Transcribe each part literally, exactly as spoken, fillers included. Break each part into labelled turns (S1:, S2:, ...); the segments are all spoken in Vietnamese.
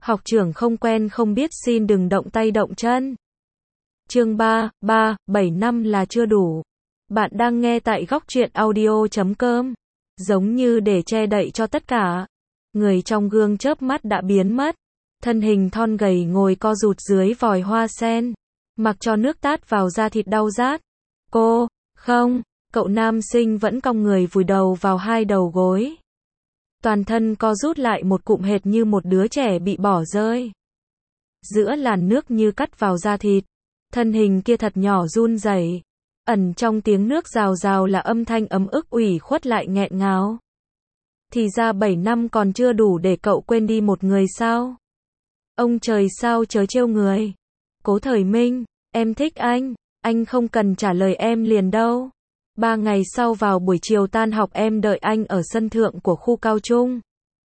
S1: Học trưởng không quen không biết xin đừng động tay động chân. Chương ba, ba, bảy năm là chưa đủ. Bạn đang nghe tại góc truyện audio chấm com. Giống như để che đậy cho tất cả. Người trong gương chớp mắt đã biến mất. Thân hình thon gầy ngồi co rụt dưới vòi hoa sen. Mặc cho nước tát vào da thịt đau rát. Cô, không, cậu nam sinh vẫn cong người vùi đầu vào hai đầu gối. Toàn thân co rút lại một cụm hệt như một đứa trẻ bị bỏ rơi. Giữa làn nước như cắt vào da thịt. Thân hình kia thật nhỏ run rẩy. Ẩn trong tiếng nước rào rào là âm thanh ấm ức ủy khuất lại nghẹn ngào. Thì ra bảy năm còn chưa đủ để cậu quên đi một người sao? Ông trời sao chớ trêu người. Cố Thời Minh, em thích anh, anh không cần trả lời em liền đâu. Ba ngày sau vào buổi chiều tan học em đợi anh ở sân thượng của khu cao trung.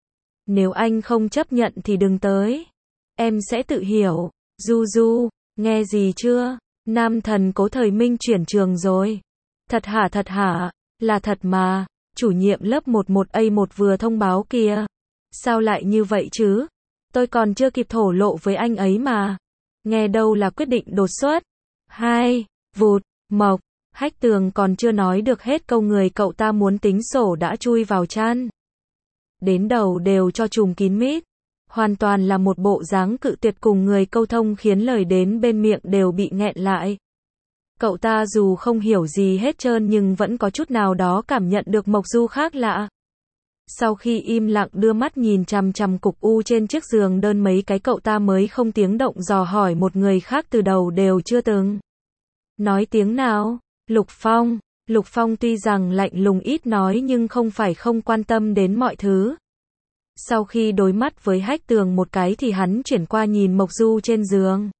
S1: Nếu anh không chấp nhận thì đừng tới. Em sẽ tự hiểu. Du Du, nghe gì chưa? Nam thần Cố Thời Minh chuyển trường rồi. Thật hả thật hả? Là thật mà. Chủ nhiệm lớp một một A một vừa thông báo kìa. Sao lại như vậy chứ? Tôi còn chưa kịp thổ lộ với anh ấy mà. Nghe đâu là quyết định đột xuất. Hai, vụt, mộc. Hách Tường còn chưa nói được hết câu người cậu ta muốn tính sổ đã chui vào chăn. Đến đầu đều cho trùm kín mít. Hoàn toàn là một bộ dáng cự tuyệt cùng người câu thông khiến lời đến bên miệng đều bị nghẹn lại. Cậu ta dù không hiểu gì hết trơn nhưng vẫn có chút nào đó cảm nhận được Mộc Du khác lạ. Sau khi im lặng đưa mắt nhìn chằm chằm cục u trên chiếc giường đơn mấy cái cậu ta mới không tiếng động dò hỏi một người khác từ đầu đều chưa từng. Nói tiếng nào? Lục Phong. Lục Phong tuy rằng lạnh lùng ít nói nhưng không phải không quan tâm đến mọi thứ. Sau khi đối mắt với Hách Tường một cái thì hắn chuyển qua nhìn Mộc Du trên giường.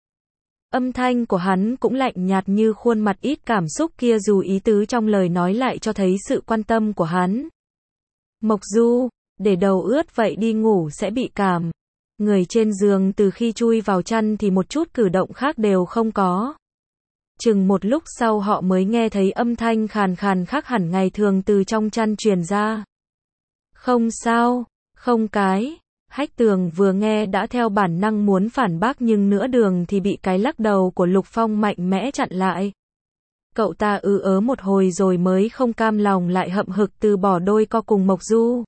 S1: Âm thanh của hắn cũng lạnh nhạt như khuôn mặt ít cảm xúc kia dù ý tứ trong lời nói lại cho thấy sự quan tâm của hắn. Mộc Du, để đầu ướt vậy đi ngủ sẽ bị cảm. Người trên giường từ khi chui vào chăn thì một chút cử động khác đều không có. Chừng một lúc sau họ mới nghe thấy âm thanh khàn khàn khác hẳn ngày thường từ trong chăn truyền ra. Không sao, không cái. Hách Tường vừa nghe đã theo bản năng muốn phản bác nhưng nửa đường thì bị cái lắc đầu của Lục Phong mạnh mẽ chặn lại. Cậu ta ư ớ một hồi rồi mới không cam lòng lại hậm hực từ bỏ đôi co cùng Mộc Du.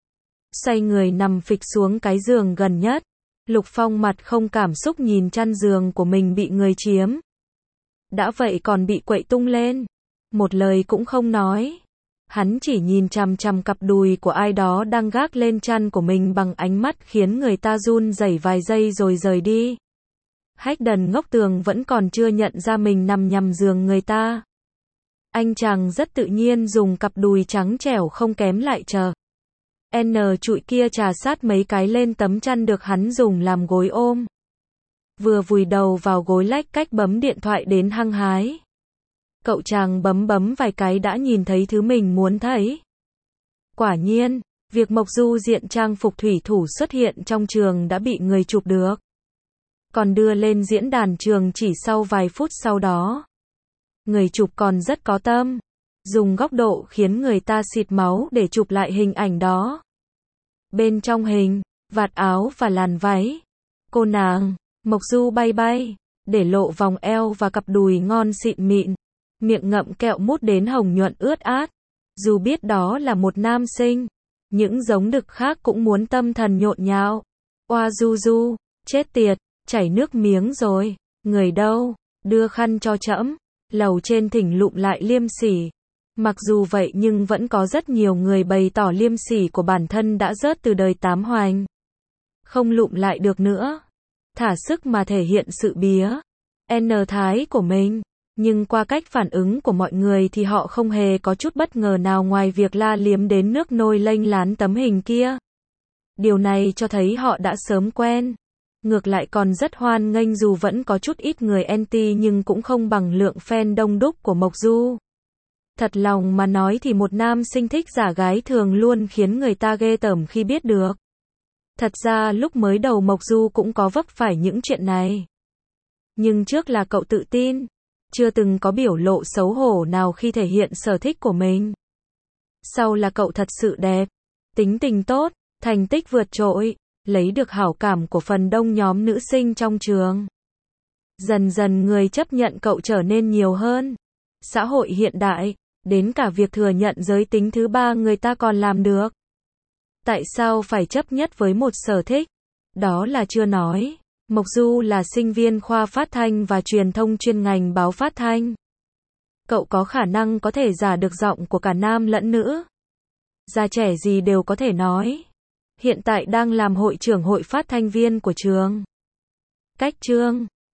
S1: Xoay người nằm phịch xuống cái giường gần nhất. Lục Phong mặt không cảm xúc nhìn chăn giường của mình bị người chiếm. Đã vậy còn bị quậy tung lên. Một lời cũng không nói. Hắn chỉ nhìn chằm chằm cặp đùi của ai đó đang gác lên chăn của mình bằng ánh mắt khiến người ta run rẩy vài giây rồi rời đi. Hách Đần ngốc Tường vẫn còn chưa nhận ra mình nằm nhằm giường người ta. Anh chàng rất tự nhiên dùng cặp đùi trắng trẻo không kém lại chờ. N trụi kia trà sát mấy cái lên tấm chăn được hắn dùng làm gối ôm. Vừa vùi đầu vào gối lách cách bấm điện thoại đến hăng hái. Cậu chàng bấm bấm vài cái đã nhìn thấy thứ mình muốn thấy. Quả nhiên, việc Mộc Du diện trang phục thủy thủ xuất hiện trong trường đã bị người chụp được. Còn đưa lên diễn đàn trường chỉ sau vài phút sau đó. Người chụp còn rất có tâm. Dùng góc độ khiến người ta xịt máu để chụp lại hình ảnh đó. Bên trong hình, vạt áo và làn váy. Cô nàng, Mộc Du bay bay, để lộ vòng eo và cặp đùi ngon xịn mịn. Miệng ngậm kẹo mút đến hồng nhuận ướt át. Dù biết đó là một nam sinh, những giống đực khác cũng muốn tâm thần nhộn nhạo. Oa Du Du, chết tiệt, chảy nước miếng rồi. Người đâu, đưa khăn cho trẫm. Lầu trên thỉnh lụm lại liêm sỉ. Mặc dù vậy nhưng vẫn có rất nhiều người bày tỏ liêm sỉ của bản thân đã rớt từ đời tám hoành. Không lụm lại được nữa. Thả sức mà thể hiện sự bía, N thái của mình. Nhưng qua cách phản ứng của mọi người thì họ không hề có chút bất ngờ nào ngoài việc la liếm đến nước nôi lênh lán tấm hình kia. Điều này cho thấy họ đã sớm quen. Ngược lại còn rất hoan nghênh dù vẫn có chút ít người anti nhưng cũng không bằng lượng fan đông đúc của Mộc Du. Thật lòng mà nói thì một nam sinh thích giả gái thường luôn khiến người ta ghê tởm khi biết được. Thật ra lúc mới đầu Mộc Du cũng có vấp phải những chuyện này. Nhưng trước là cậu tự tin. Chưa từng có biểu lộ xấu hổ nào khi thể hiện sở thích của mình. Sau là cậu thật sự đẹp, tính tình tốt, thành tích vượt trội. lấy được hảo cảm của phần đông nhóm nữ sinh trong trường. Dần dần người chấp nhận cậu trở nên nhiều hơn. Xã hội hiện đại, đến cả việc thừa nhận giới tính thứ ba người ta còn làm được. Tại sao phải chấp nhất với một sở thích? Đó là chưa nói. Mộc Du là sinh viên khoa phát thanh và truyền thông chuyên ngành báo phát thanh. Cậu có khả năng có thể giả được giọng của cả nam lẫn nữ. Già trẻ gì đều có thể nói. Hiện tại đang làm hội trưởng hội phát thanh viên của trường. Cách chương